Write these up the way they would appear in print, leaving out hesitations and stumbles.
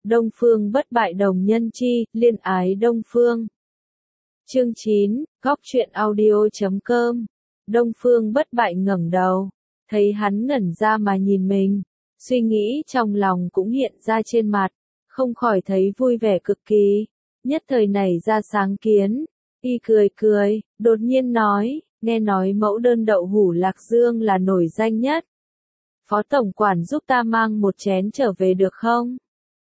Đông Phương bất bại đồng nhân chi, liên ái Đông Phương. Chương 9, góc truyện audio.com. Đông Phương bất bại ngẩng đầu, thấy hắn ngẩn ra mà nhìn mình, suy nghĩ trong lòng cũng hiện ra trên mặt, không khỏi thấy vui vẻ cực kỳ, nhất thời nảy ra sáng kiến, y cười cười, đột nhiên nói, nghe nói mẫu đơn đậu hũ Lạc Dương là nổi danh nhất. Phó tổng quản giúp ta mang một chén trở về được không?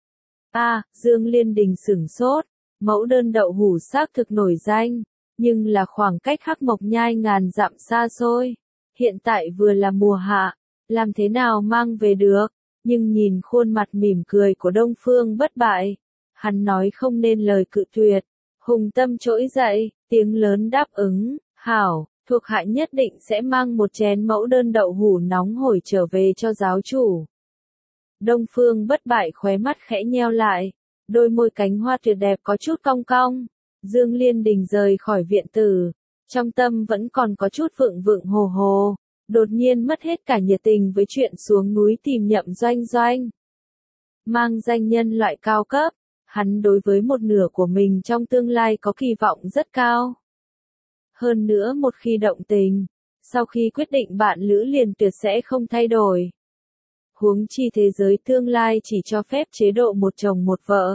Dương Liên Đình sửng sốt, mẫu đơn đậu hũ xác thực nổi danh, nhưng là khoảng cách Hắc Mộc Nhai ngàn dặm xa xôi. Hiện tại vừa là mùa hạ, làm thế nào mang về được? Nhưng nhìn khuôn mặt mỉm cười của Đông Phương bất bại, hắn nói không nên lời cự tuyệt, hùng tâm trỗi dậy, tiếng lớn đáp ứng, hảo, thuộc hạ nhất định sẽ mang một chén mẫu đơn đậu hũ nóng hổi trở về cho giáo chủ. Đông Phương bất bại khóe mắt khẽ nheo lại, đôi môi cánh hoa tuyệt đẹp có chút cong cong. Dương Liên Đình rời khỏi viện tử, trong tâm vẫn còn có chút vượng vượng hồ hồ, đột nhiên mất hết cả nhiệt tình với chuyện xuống núi tìm Nhậm Doanh Doanh. Mang danh nhân loại cao cấp, hắn đối với một nửa của mình trong tương lai có kỳ vọng rất cao. Hơn nữa một khi động tình, sau khi quyết định bạn lữ liền tuyệt sẽ không thay đổi. Huống chi thế giới tương lai chỉ cho phép chế độ một chồng một vợ.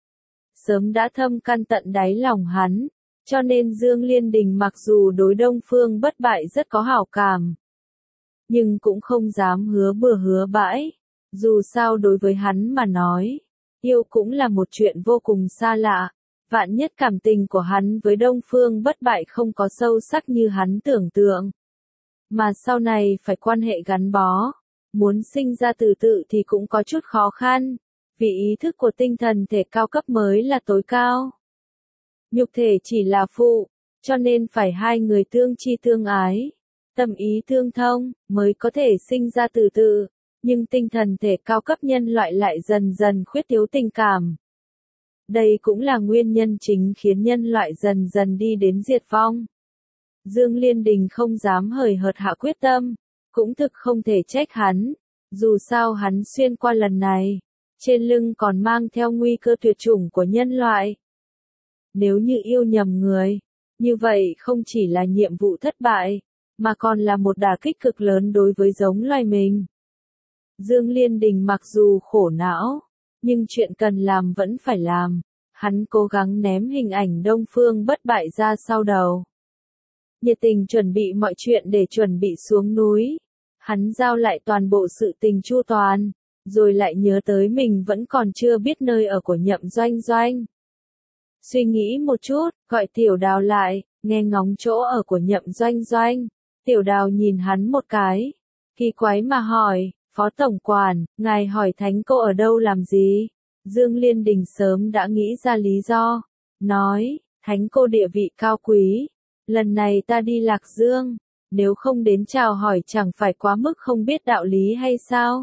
Sớm đã thâm căn tận đáy lòng hắn, cho nên Dương Liên Đình mặc dù đối Đông Phương bất bại rất có hảo cảm, nhưng cũng không dám hứa bừa hứa bãi, dù sao đối với hắn mà nói, yêu cũng là một chuyện vô cùng xa lạ, vạn nhất cảm tình của hắn với Đông Phương bất bại không có sâu sắc như hắn tưởng tượng, mà sau này phải quan hệ gắn bó, muốn sinh ra từ tự thì cũng có chút khó khăn. Vì ý thức của tinh thần thể cao cấp mới là tối cao. Nhục thể chỉ là phụ, cho nên phải hai người tương chi tương ái, tâm ý tương thông, mới có thể sinh ra từ tự, nhưng tinh thần thể cao cấp nhân loại lại dần dần khuyết thiếu tình cảm. Đây cũng là nguyên nhân chính khiến nhân loại dần dần đi đến diệt vong. Dương Liên Đình không dám hời hợt hạ quyết tâm, cũng thực không thể trách hắn, dù sao hắn xuyên qua lần này. Trên lưng còn mang theo nguy cơ tuyệt chủng của nhân loại. Nếu như yêu nhầm người, như vậy không chỉ là nhiệm vụ thất bại, mà còn là một đả kích cực lớn đối với giống loài mình. Dương Liên Đình mặc dù khổ não, nhưng chuyện cần làm vẫn phải làm. Hắn cố gắng ném hình ảnh Đông Phương bất bại ra sau đầu. Nhiệt tình chuẩn bị mọi chuyện để chuẩn bị xuống núi. Hắn giao lại toàn bộ sự tình chu toàn. Rồi lại nhớ tới mình vẫn còn chưa biết nơi ở của Nhậm Doanh Doanh. Suy nghĩ một chút, gọi Tiểu Đào lại, nghe ngóng chỗ ở của Nhậm Doanh Doanh. Tiểu Đào nhìn hắn một cái, kỳ quái mà hỏi, Phó Tổng Quản, ngài hỏi Thánh Cô ở đâu làm gì? Dương Liên Đình sớm đã nghĩ ra lý do, nói, Thánh Cô địa vị cao quý, lần này ta đi Lạc Dương, nếu không đến chào hỏi chẳng phải quá mức không biết đạo lý hay sao?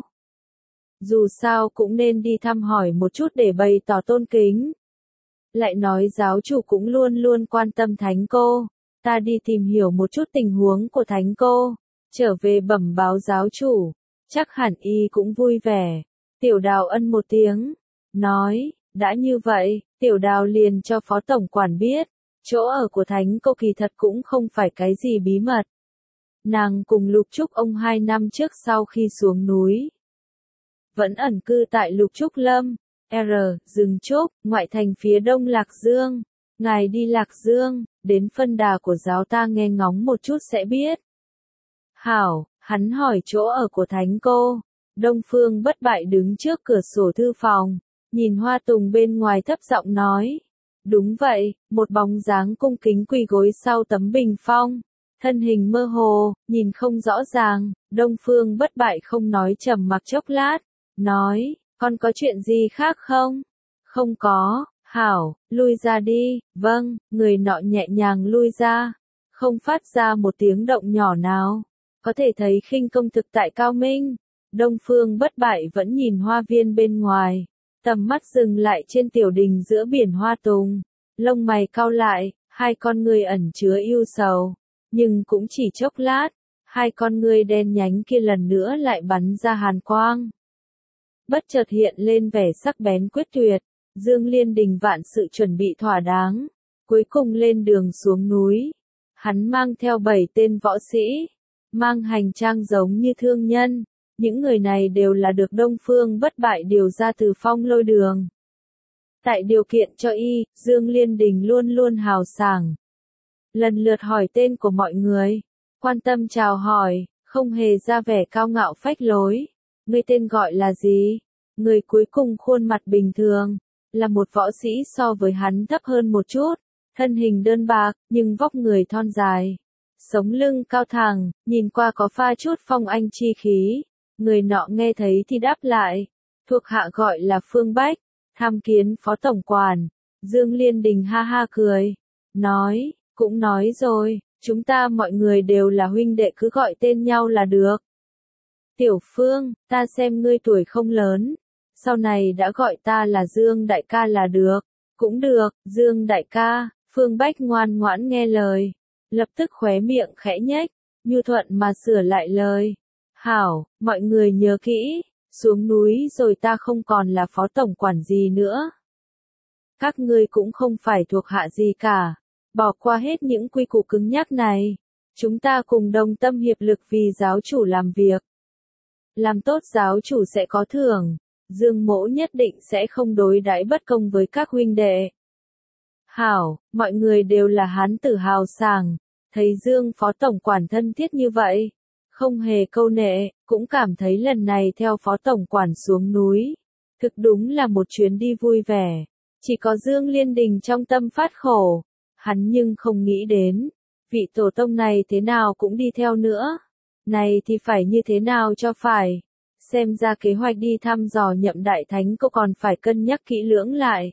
Dù sao cũng nên đi thăm hỏi một chút để bày tỏ tôn kính. Lại nói giáo chủ cũng luôn luôn quan tâm Thánh Cô, ta đi tìm hiểu một chút tình huống của Thánh Cô, trở về bẩm báo giáo chủ, chắc hẳn y cũng vui vẻ. Tiểu Đào ân một tiếng, nói, đã như vậy, Tiểu Đào liền cho Phó Tổng Quản biết, chỗ ở của Thánh Cô kỳ thật cũng không phải cái gì bí mật. Nàng cùng Lục Trúc ông 2 năm trước sau khi xuống núi. Vẫn ẩn cư tại Lục Trúc Lâm, rừng Trúc, ngoại thành phía đông Lạc Dương. Ngài đi Lạc Dương, đến phân đà của giáo ta nghe ngóng một chút sẽ biết. Hảo, hắn hỏi chỗ ở của Thánh Cô. Đông Phương bất bại đứng trước cửa sổ thư phòng, nhìn hoa tùng bên ngoài thấp giọng nói. Đúng vậy, một bóng dáng cung kính quỳ gối sau tấm bình phong. Thân hình mơ hồ, nhìn không rõ ràng, Đông Phương bất bại không nói trầm mặc chốc lát. Nói, con có chuyện gì khác không? Không có, hảo, lui ra đi, vâng, người nọ nhẹ nhàng lui ra, không phát ra một tiếng động nhỏ nào, có thể thấy khinh công thực tại cao minh. Đông Phương bất bại vẫn nhìn hoa viên bên ngoài, tầm mắt dừng lại trên tiểu đình giữa biển hoa tùng, lông mày cau lại, hai con ngươi ẩn chứa ưu sầu, nhưng cũng chỉ chốc lát, hai con ngươi đen nhánh kia lần nữa lại bắn ra hàn quang. bất chợt hiện lên vẻ sắc bén quyết tuyệt. Dương Liên Đình vạn sự chuẩn bị thỏa đáng, cuối cùng lên đường xuống núi. Hắn mang theo 7 tên võ sĩ, mang hành trang giống như thương nhân. Những người này đều là được Đông Phương Bất Bại điều ra từ Phong Lôi Đường. Tại điều kiện cho y, Dương Liên Đình luôn luôn hào sảng. Lần lượt hỏi tên của mọi người, quan tâm chào hỏi, không hề ra vẻ cao ngạo phách lối. Ngươi tên gọi là gì? Người cuối cùng khuôn mặt bình thường, là một võ sĩ so với hắn thấp hơn một chút, thân hình đơn bạc, nhưng vóc người thon dài. Sống lưng cao thẳng, nhìn qua có pha chút phong anh chi khí. Người nọ nghe thấy thì đáp lại, thuộc hạ gọi là Phương Bách, tham kiến phó tổng quản. Dương Liên Đình ha ha cười, nói, cũng nói rồi, chúng ta mọi người đều là huynh đệ, cứ gọi tên nhau là được. Tiểu Phương, ta xem ngươi tuổi không lớn, sau này đã gọi ta là Dương đại ca là được. Cũng được, Dương đại ca. Phương Bách ngoan ngoãn nghe lời, lập tức khóe miệng khẽ nhếch, nhu thuận mà sửa lại lời. Hảo, mọi người nhớ kỹ, xuống núi rồi ta không còn là phó tổng quản gì nữa. Các ngươi cũng không phải thuộc hạ gì cả, bỏ qua hết những quy củ cứng nhắc này. Chúng ta cùng đồng tâm hiệp lực vì giáo chủ làm việc. Làm tốt giáo chủ sẽ có thưởng, Dương mỗ nhất định sẽ không đối đãi bất công với các huynh đệ. Hảo, mọi người đều là hán tử hào sảng, thấy Dương phó tổng quản thân thiết như vậy, không hề câu nệ, cũng cảm thấy lần này theo phó tổng quản xuống núi, thực đúng là một chuyến đi vui vẻ. Chỉ có Dương Liên Đình trong tâm phát khổ, hắn nhưng không nghĩ đến, vị tổ tông này thế nào cũng đi theo nữa. Này thì phải như thế nào cho phải. Xem ra kế hoạch đi thăm dò Nhậm Đại Thánh cô còn phải cân nhắc kỹ lưỡng lại.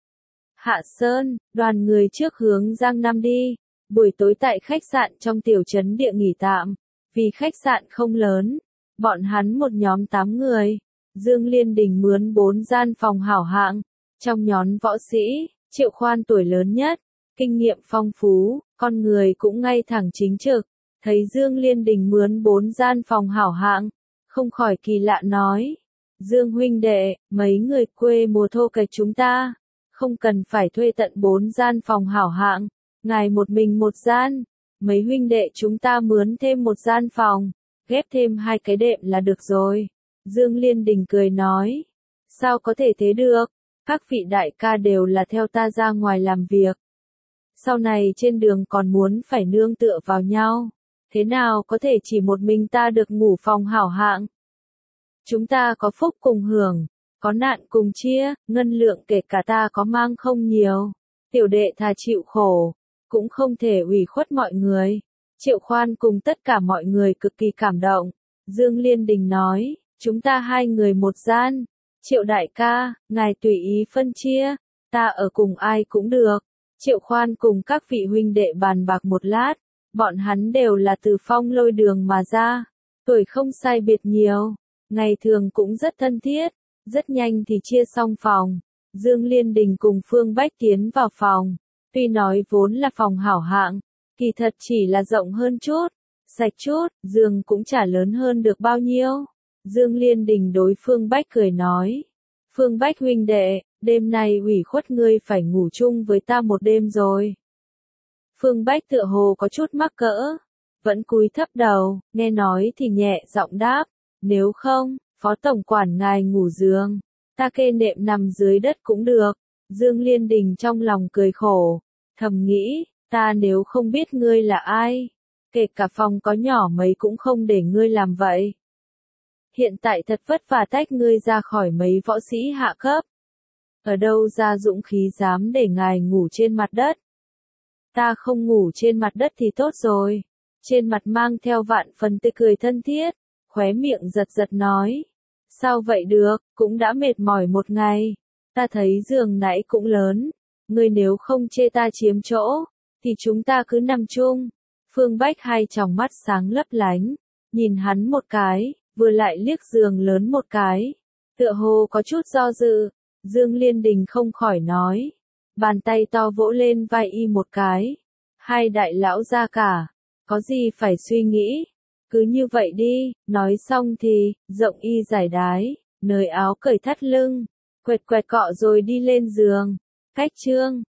Hạ Sơn, đoàn người trước hướng Giang Nam đi. Buổi tối tại khách sạn trong tiểu trấn địa nghỉ tạm. Vì khách sạn không lớn, bọn hắn một nhóm 8 người. Dương Liên Đình mướn 4 gian phòng hảo hạng. Trong nhóm võ sĩ, Triệu Khoan tuổi lớn nhất, kinh nghiệm phong phú, con người cũng ngay thẳng chính trực. Thấy Dương Liên Đình mướn 4 gian phòng hảo hạng, không khỏi kỳ lạ nói. Dương huynh đệ, mấy người quê mùa thô kệch chúng ta, không cần phải thuê tận 4 gian phòng hảo hạng, ngài một mình một gian, mấy huynh đệ chúng ta mướn thêm một gian phòng, ghép thêm 2 cái đệm là được rồi. Dương Liên Đình cười nói, sao có thể thế được, các vị đại ca đều là theo ta ra ngoài làm việc. Sau này trên đường còn muốn phải nương tựa vào nhau, thế nào có thể chỉ một mình ta được ngủ phòng hảo hạng. Chúng ta có phúc cùng hưởng, có nạn cùng chia, ngân lượng kể cả ta có mang không nhiều. Tiểu đệ thà chịu khổ, cũng không thể ủy khuất mọi người. Triệu Khoan cùng tất cả mọi người cực kỳ cảm động. Dương Liên Đình nói, chúng ta 2 người một gian. Triệu đại ca, ngài tùy ý phân chia, ta ở cùng ai cũng được. Triệu Khoan cùng các vị huynh đệ bàn bạc một lát, bọn hắn đều là từ Phong Lôi Đường mà ra, tuổi không sai biệt nhiều, ngày thường cũng rất thân thiết, rất nhanh thì chia xong phòng. Dương Liên Đình cùng Phương Bách tiến vào phòng, tuy nói vốn là phòng hảo hạng, kỳ thật chỉ là rộng hơn chút, sạch chút, giường cũng chả lớn hơn được bao nhiêu. Dương Liên Đình đối Phương Bách cười nói, Phương Bách huynh đệ, đêm nay ủy khuất ngươi phải ngủ chung với ta một đêm rồi. Phương Bách tựa hồ có chút mắc cỡ, vẫn cúi thấp đầu, nghe nói thì nhẹ giọng đáp, nếu không, phó tổng quản ngài ngủ giường, ta kê nệm nằm dưới đất cũng được. Dương Liên Đình trong lòng cười khổ, thầm nghĩ, ta nếu không biết ngươi là ai, kể cả phòng có nhỏ mấy cũng không để ngươi làm vậy. Hiện tại thật vất vả tách ngươi ra khỏi mấy võ sĩ hạ cấp. Ở đâu ra dũng khí dám để ngài ngủ trên mặt đất? Ta không ngủ trên mặt đất thì tốt rồi. Trên mặt mang theo vạn phần tươi cười thân thiết, khóe miệng giật giật nói. Sao vậy được, cũng đã mệt mỏi một ngày. Ta thấy giường nãy cũng lớn. Ngươi nếu không chê ta chiếm chỗ, thì chúng ta cứ nằm chung. Phương Bách hai tròng mắt sáng lấp lánh, nhìn hắn một cái, vừa lại liếc giường lớn một cái. Tựa hồ có chút do dự, Dương Liên Đình không khỏi nói. Bàn tay to vỗ lên vai y một cái. Hai đại lão ra cả, có gì phải suy nghĩ, cứ như vậy đi. Nói xong thì, rộng y giải đái, nới áo cởi thắt lưng, quẹt quẹt cọ rồi đi lên giường. Cách chương